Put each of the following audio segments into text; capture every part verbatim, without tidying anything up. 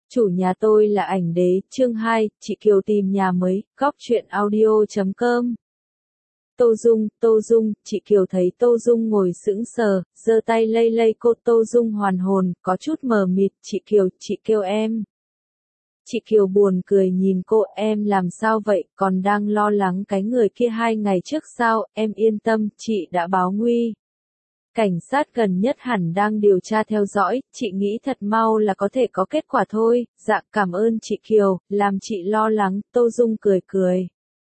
Chủ nhà tôi là ảnh đế, chương hai, chị Kiều tìm nhà mới, góc truyện audio chấm com. Tô Dung, Tô Dung, chị Kiều thấy Tô Dung ngồi sững sờ, giơ tay lay lay cô. Tô Dung hoàn hồn, có chút mờ mịt. Chị Kiều, chị kêu em. Chị Kiều buồn cười nhìn cô. Em làm sao vậy, còn đang lo lắng cái người kia hai ngày trước sao? Em yên tâm, chị đã báo nguy. Cảnh sát gần nhất hẳn đang điều tra theo dõi, chị nghĩ thật mau là có thể có kết quả thôi. Dạ cảm ơn chị Kiều, làm chị lo lắng. Tô Dung cười cười.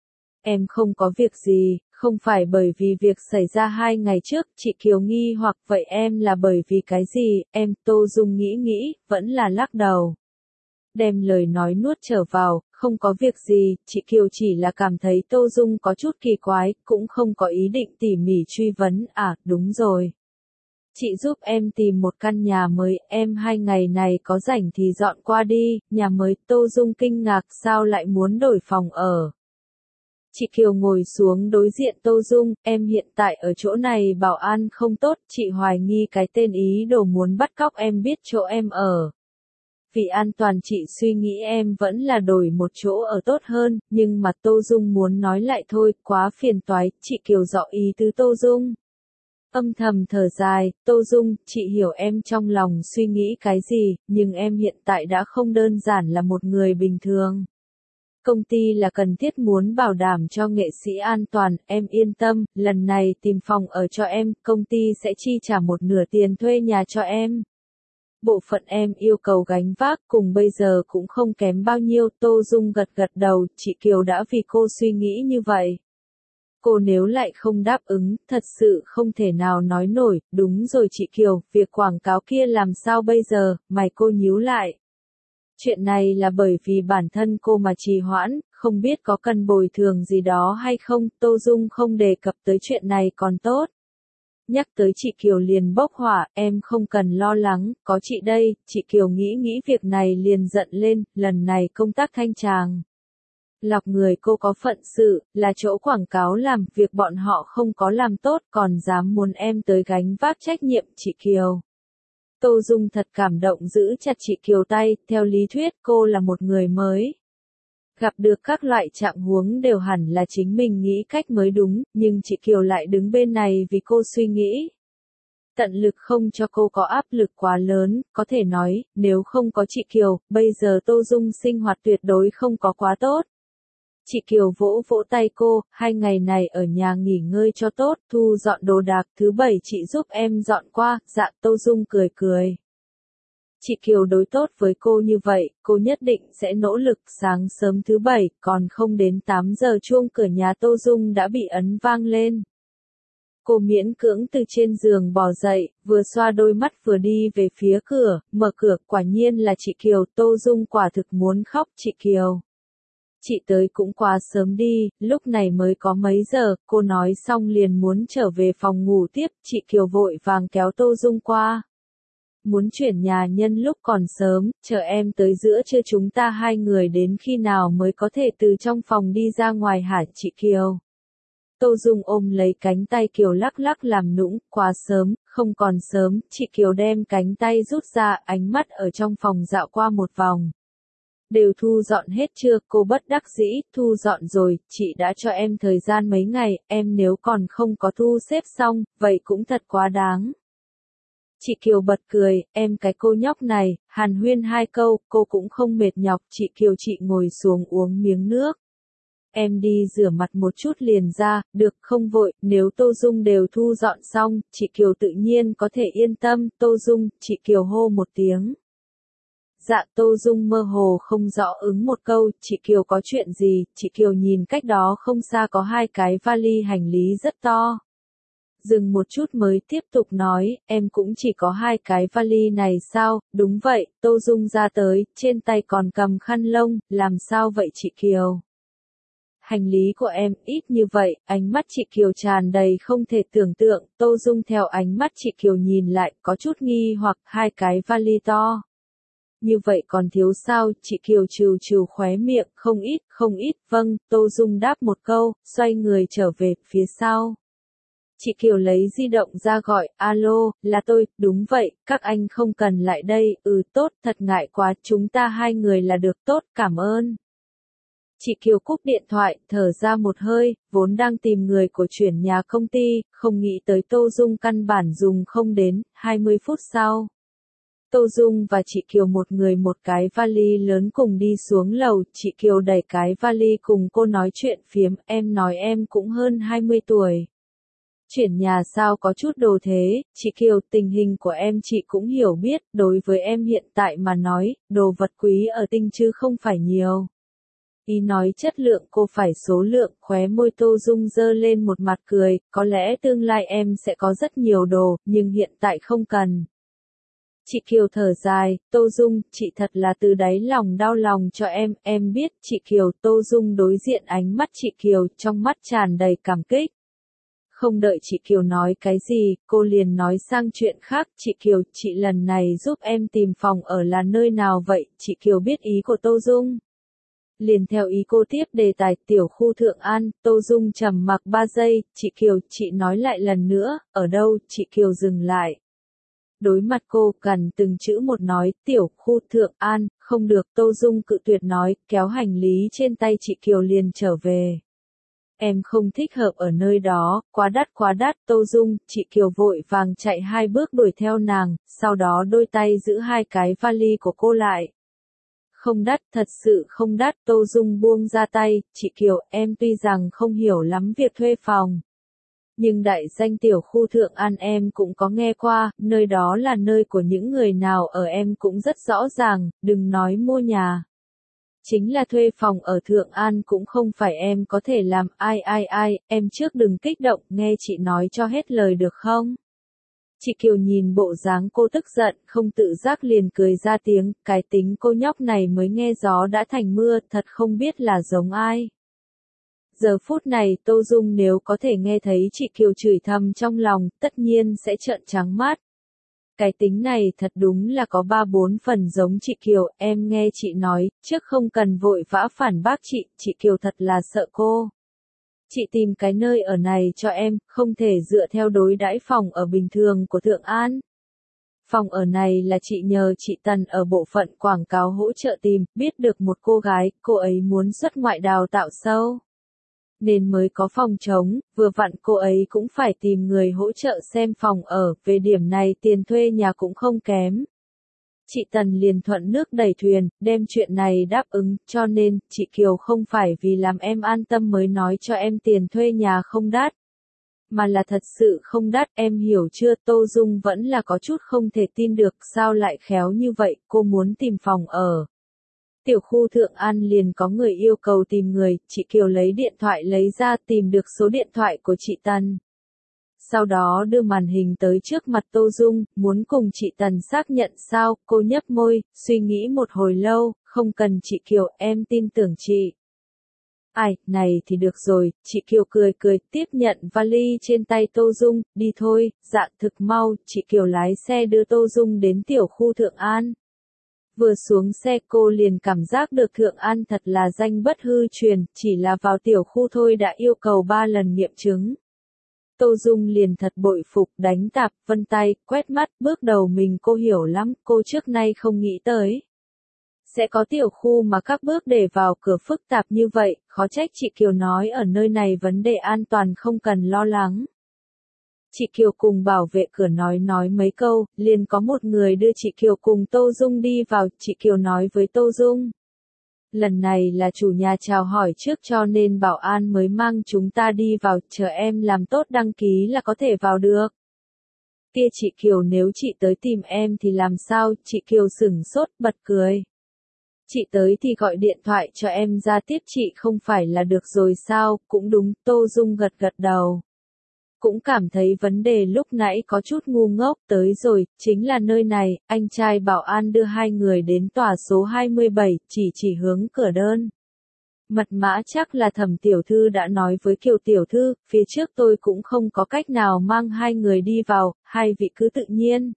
Em không có việc gì, không phải bởi vì việc xảy ra hai ngày trước. Chị Kiều nghi hoặc vậy em là bởi vì cái gì? Em, Tô Dung nghĩ nghĩ, vẫn là lắc đầu. Đem lời nói nuốt trở vào, không có việc gì. Chị Kiều chỉ là cảm thấy Tô Dung có chút kỳ quái, cũng không có ý định tỉ mỉ truy vấn. À, đúng rồi. Chị giúp em tìm một căn nhà mới, em hai ngày này có rảnh thì dọn qua đi. Nhà mới. Tô Dung kinh ngạc, sao lại muốn đổi phòng ở? Chị Kiều ngồi xuống đối diện Tô Dung, em hiện tại ở chỗ này bảo an không tốt, chị hoài nghi cái tên ý đồ muốn bắt cóc em biết chỗ em ở. Vì an toàn chị suy nghĩ em vẫn là đổi một chỗ ở tốt hơn, nhưng mà Tô Dung muốn nói lại thôi, quá phiền toái. Chị Kiều rõ ý tứ Tô Dung. Âm thầm thở dài. Tô Dung, chị hiểu em trong lòng suy nghĩ cái gì, nhưng em hiện tại đã không đơn giản là một người bình thường. Công ty là cần thiết muốn bảo đảm cho nghệ sĩ an toàn, em yên tâm, lần này tìm phòng ở cho em, công ty sẽ chi trả một nửa tiền thuê nhà cho em. Bộ phận em yêu cầu gánh vác cùng bây giờ cũng không kém bao nhiêu. Tô Dung gật gật đầu, chị Kiều đã vì cô suy nghĩ như vậy. Cô nếu lại không đáp ứng, thật sự không thể nào nói nổi. Đúng rồi chị Kiều, việc quảng cáo kia làm sao bây giờ? Mày cô nhíu lại. Chuyện này là bởi vì bản thân cô mà trì hoãn, không biết có cần bồi thường gì đó hay không. Tô Dung không đề cập tới chuyện này còn tốt. Nhắc tới chị Kiều liền bốc hỏa, em không cần lo lắng, có chị đây. Chị Kiều nghĩ nghĩ việc này liền giận lên, lần này công tác thanh tràng. Lọc người cô có phận sự, là chỗ quảng cáo làm, việc bọn họ không có làm tốt, còn dám muốn em tới gánh vác trách nhiệm. Chị Kiều. Tô Dung thật cảm động giữ chặt chị Kiều tay, theo lý thuyết cô là một người mới. Gặp được các loại trạng huống đều hẳn là chính mình nghĩ cách mới đúng, nhưng chị Kiều lại đứng bên này vì cô suy nghĩ. Tận lực không cho cô có áp lực quá lớn, có thể nói, nếu không có chị Kiều, bây giờ Tô Dung sinh hoạt tuyệt đối không có quá tốt. Chị Kiều vỗ vỗ tay cô, hai ngày này ở nhà nghỉ ngơi cho tốt, thu dọn đồ đạc, thứ bảy chị giúp em dọn qua. Dạ. Tô Dung cười cười. Chị Kiều đối tốt với cô như vậy, cô nhất định sẽ nỗ lực. Sáng sớm thứ bảy, còn không đến tám giờ chuông cửa nhà Tô Dung đã bị ấn vang lên. Cô miễn cưỡng từ trên giường bò dậy, vừa xoa đôi mắt vừa đi về phía cửa, mở cửa, quả nhiên là chị Kiều. Tô Dung quả thực muốn khóc. Chị Kiều. Chị tới cũng quá sớm đi, lúc này mới có mấy giờ. Cô nói xong liền muốn trở về phòng ngủ tiếp. Chị Kiều vội vàng kéo Tô Dung qua. Muốn chuyển nhà nhân lúc còn sớm, chờ em tới giữa trưa chúng ta hai người đến khi nào mới có thể từ trong phòng đi ra ngoài hả chị Kiều? Tô Dung ôm lấy cánh tay Kiều lắc lắc làm nũng, quá sớm, không còn sớm. Chị Kiều đem cánh tay rút ra, ánh mắt ở trong phòng dạo qua một vòng. Đều thu dọn hết chưa? Cô bất đắc dĩ. Thu dọn rồi, chị đã cho em thời gian mấy ngày, em nếu còn không có thu xếp xong, vậy cũng thật quá đáng. Chị Kiều bật cười, em cái cô nhóc này, hàn huyên hai câu, cô cũng không mệt nhọc. Chị Kiều chị ngồi xuống uống miếng nước. Em đi rửa mặt một chút liền ra, được không vội, nếu Tô Dung đều thu dọn xong, chị Kiều tự nhiên có thể yên tâm. Tô Dung, chị Kiều hô một tiếng. Dạ. Tô Dung mơ hồ không rõ ứng một câu. Chị Kiều có chuyện gì? Chị Kiều nhìn cách đó không xa có hai cái vali hành lý rất to. Dừng một chút mới tiếp tục nói, em cũng chỉ có hai cái vali này sao? Đúng vậy. Tô Dung ra tới, trên tay còn cầm khăn lông, làm sao vậy chị Kiều? Hành lý của em ít như vậy. Ánh mắt chị Kiều tràn đầy không thể tưởng tượng. Tô Dung theo ánh mắt chị Kiều nhìn lại, có chút nghi hoặc. Hai cái vali to như vậy còn thiếu sao? Chị Kiều trừ trừ khóe miệng, không ít, không ít. Vâng. Tô Dung đáp một câu, xoay người trở về phía sau. Chị Kiều lấy di động ra gọi, alo, là tôi, đúng vậy, các anh không cần lại đây, ừ tốt, thật ngại quá, chúng ta hai người là được tốt, cảm ơn. Chị Kiều cúp điện thoại, thở ra một hơi, vốn đang tìm người của chuyển nhà công ty, không nghĩ tới Tô Dung căn bản dùng không đến, hai mươi phút sau. Tô Dung và chị Kiều một người một cái vali lớn cùng đi xuống lầu, chị Kiều đẩy cái vali cùng cô nói chuyện phiếm, em nói em cũng hơn hai mươi tuổi. Chuyển nhà sao có chút đồ thế, chị Kiều tình hình của em chị cũng hiểu biết, đối với em hiện tại mà nói, đồ vật quý ở tinh chứ không phải nhiều. Ý nói chất lượng cô phải số lượng, khóe môi Tô Dung dơ lên một mặt cười, có lẽ tương lai em sẽ có rất nhiều đồ, nhưng hiện tại không cần. Chị Kiều thở dài, Tô Dung, chị thật là từ đáy lòng đau lòng cho em, em biết, chị Kiều, Tô Dung đối diện ánh mắt chị Kiều, trong mắt tràn đầy cảm kích. Không đợi chị Kiều nói cái gì, cô liền nói sang chuyện khác, chị Kiều, chị lần này giúp em tìm phòng ở là nơi nào vậy, chị Kiều biết ý của Tô Dung. Liền theo ý cô tiếp đề tài tiểu khu Thượng An, Tô Dung trầm mặc ba giây, chị Kiều, chị nói lại lần nữa, ở đâu, chị Kiều dừng lại. Đối mặt cô, gần từng chữ một nói, tiểu khu Thượng An, không được, Tô Dung cự tuyệt nói, kéo hành lý trên tay chị Kiều liền trở về. Em không thích hợp ở nơi đó, quá đắt quá đắt, Tô Dung, chị Kiều vội vàng chạy hai bước đuổi theo nàng, sau đó đôi tay giữ hai cái vali của cô lại. Không đắt, thật sự không đắt, Tô Dung buông ra tay, chị Kiều, em tuy rằng không hiểu lắm việc thuê phòng. Nhưng đại danh tiểu khu Thượng An em cũng có nghe qua, nơi đó là nơi của những người nào ở em cũng rất rõ ràng, đừng nói mua nhà. Chính là thuê phòng ở Thượng An cũng không phải em có thể làm, ai ai ai, em trước đừng kích động, nghe chị nói cho hết lời được không? Chị Kiều nhìn bộ dáng cô tức giận, không tự giác liền cười ra tiếng, cái tính cô nhóc này mới nghe gió đã thành mưa, thật không biết là giống ai. Giờ phút này Tô Dung nếu có thể nghe thấy chị Kiều chửi thầm trong lòng, tất nhiên sẽ trợn trắng mắt. Cái tính này thật đúng là có ba bốn phần giống chị Kiều, em nghe chị nói, trước không cần vội vã phản bác chị, chị Kiều thật là sợ cô. Chị tìm cái nơi ở này cho em, không thể dựa theo đối đãi phòng ở bình thường của Thượng An. Phòng ở này là chị nhờ chị Tần ở bộ phận quảng cáo hỗ trợ tìm, biết được một cô gái, cô ấy muốn xuất ngoại đào tạo sâu. Nên mới có phòng trống, vừa vặn cô ấy cũng phải tìm người hỗ trợ xem phòng ở, về điểm này tiền thuê nhà cũng không kém. Chị Tần liền thuận nước đẩy thuyền, đem chuyện này đáp ứng, cho nên, chị Kiều không phải vì làm em an tâm mới nói cho em tiền thuê nhà không đắt. Mà là thật sự không đắt, em hiểu chưa, Tô Dung vẫn là có chút không thể tin được, sao lại khéo như vậy, cô muốn tìm phòng ở. Tiểu khu Thượng An liền có người yêu cầu tìm người, chị Kiều lấy điện thoại lấy ra tìm được số điện thoại của chị Tần. Sau đó đưa màn hình tới trước mặt Tô Dung, muốn cùng chị Tần xác nhận sao, cô nhấp môi, suy nghĩ một hồi lâu, không cần chị Kiều, em tin tưởng chị. Ai, này thì được rồi, chị Kiều cười cười, tiếp nhận vali trên tay Tô Dung, đi thôi, dạ thực mau, chị Kiều lái xe đưa Tô Dung đến tiểu khu Thượng An. Vừa xuống xe cô liền cảm giác được Thượng An thật là danh bất hư truyền, chỉ là vào tiểu khu thôi đã yêu cầu ba lần nghiệm chứng. Tô Dung liền thật bội phục, đánh tạp, vân tay, quét mắt, bước đầu mình cô hiểu lắm, cô trước nay không nghĩ tới. Sẽ có tiểu khu mà các bước để vào cửa phức tạp như vậy, khó trách chị Kiều nói ở nơi này vấn đề an toàn không cần lo lắng. Chị Kiều cùng bảo vệ cửa nói nói mấy câu, liền có một người đưa chị Kiều cùng Tô Dung đi vào, chị Kiều nói với Tô Dung. Lần này là chủ nhà chào hỏi trước cho nên bảo an mới mang chúng ta đi vào, chờ em làm tốt đăng ký là có thể vào được. Kia chị Kiều nếu chị tới tìm em thì làm sao, chị Kiều sửng sốt bật cười. Chị tới thì gọi điện thoại cho em ra tiếp chị không phải là được rồi sao, cũng đúng, Tô Dung gật gật đầu. Cũng cảm thấy vấn đề lúc nãy có chút ngu ngốc, tới rồi, chính là nơi này, anh trai bảo an đưa hai người đến tòa số hai mươi bảy, chỉ chỉ hướng cửa đơn. Mật mã chắc là Thẩm tiểu thư đã nói với Kiều tiểu thư, phía trước tôi cũng không có cách nào mang hai người đi vào, hai vị cứ tự nhiên.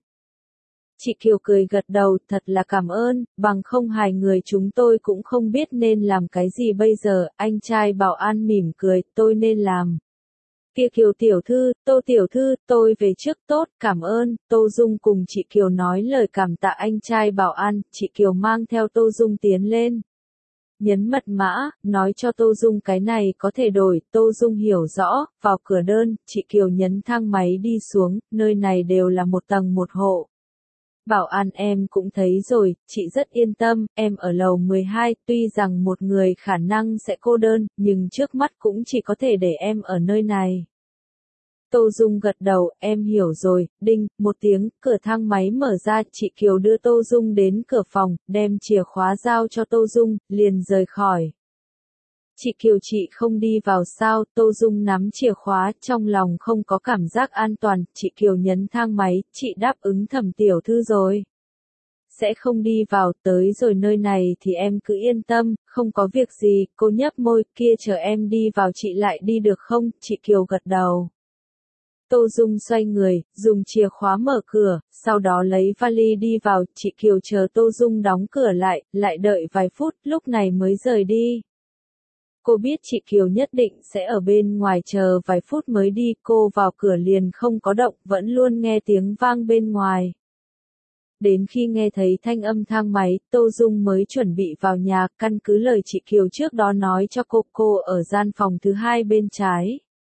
Chị Kiều cười gật đầu, thật là cảm ơn, bằng không hai người chúng tôi cũng không biết nên làm cái gì bây giờ, anh trai bảo an mỉm cười, tôi nên làm. Kia Kiều tiểu thư, Tô tiểu thư, tôi về trước tốt, cảm ơn. Tô Dung cùng chị Kiều nói lời cảm tạ anh trai bảo an, chị Kiều mang theo Tô Dung tiến lên. Nhấn mật mã, nói cho Tô Dung cái này có thể đổi, Tô Dung hiểu rõ, vào cửa đơn, chị Kiều nhấn thang máy đi xuống, nơi này đều là một tầng một hộ. Bảo an em cũng thấy rồi, chị rất yên tâm, em ở lầu mười hai, tuy rằng một người khả năng sẽ cô đơn, nhưng trước mắt cũng chỉ có thể để em ở nơi này. Tô Dung gật đầu, em hiểu rồi, đinh, một tiếng, cửa thang máy mở ra, chị Kiều đưa Tô Dung đến cửa phòng, đem chìa khóa giao cho Tô Dung, liền rời khỏi. Chị Kiều chị không đi vào sao, Tô Dung nắm chìa khóa, trong lòng không có cảm giác an toàn, chị Kiều nhấn thang máy, chị đáp ứng Thẩm tiểu thư rồi. Sẽ không đi vào, tới rồi nơi này thì em cứ yên tâm, không có việc gì, cô nhấp môi, kia chờ em đi vào chị lại đi được không, chị Kiều gật đầu. Tô Dung xoay người, dùng chìa khóa mở cửa, sau đó lấy vali đi vào, chị Kiều chờ Tô Dung đóng cửa lại, lại đợi vài phút, lúc này mới rời đi. Cô biết chị Kiều nhất định sẽ ở bên ngoài chờ vài phút mới đi, cô vào cửa liền không có động, vẫn luôn nghe tiếng vang bên ngoài. Đến khi nghe thấy thanh âm thang máy, Tô Dung mới chuẩn bị vào nhà, căn cứ lời chị Kiều trước đó nói cho cô, cô ở gian phòng thứ hai bên trái.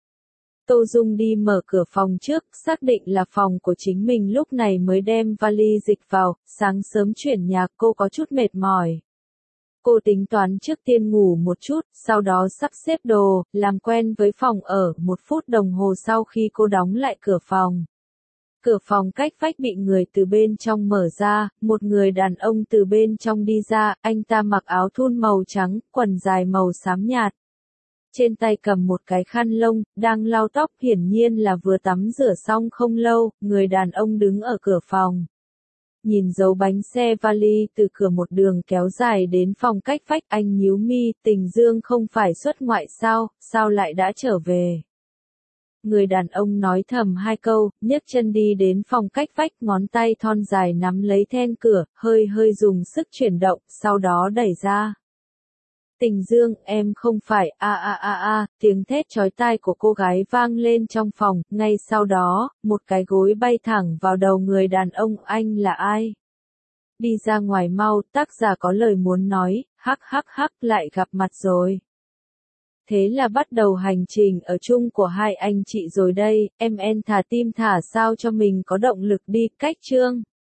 Tô Dung đi mở cửa phòng trước, xác định là phòng của chính mình lúc này mới đem vali dịch vào, sáng sớm chuyển nhà cô có chút mệt mỏi. Cô tính toán trước tiên ngủ một chút, sau đó sắp xếp đồ, làm quen với phòng ở, một phút đồng hồ sau khi cô đóng lại cửa phòng. Cửa phòng cách vách bị người từ bên trong mở ra, một người đàn ông từ bên trong đi ra, anh ta mặc áo thun màu trắng, quần dài màu xám nhạt. Trên tay cầm một cái khăn lông, đang lau tóc, hiển nhiên là vừa tắm rửa xong không lâu, người đàn ông đứng ở cửa phòng. Nhìn dấu bánh xe vali từ cửa một đường kéo dài đến phòng cách vách, anh nhíu mi, Tình Dương không phải xuất ngoại sao, sao lại đã trở về. Người đàn ông nói thầm hai câu, nhấc chân đi đến phòng cách vách, ngón tay thon dài nắm lấy then cửa, hơi hơi dùng sức chuyển động, sau đó đẩy ra. Tình Dương, em không phải, a a a a, tiếng thét chói tai của cô gái vang lên trong phòng, ngay sau đó, một cái gối bay thẳng vào đầu người đàn ông, anh là ai? Đi ra ngoài mau, tác giả có lời muốn nói, hắc hắc hắc, lại gặp mặt rồi. Thế là bắt đầu hành trình ở chung của hai anh chị rồi đây, em en thả tim thả sao cho mình có động lực đi, cách chương.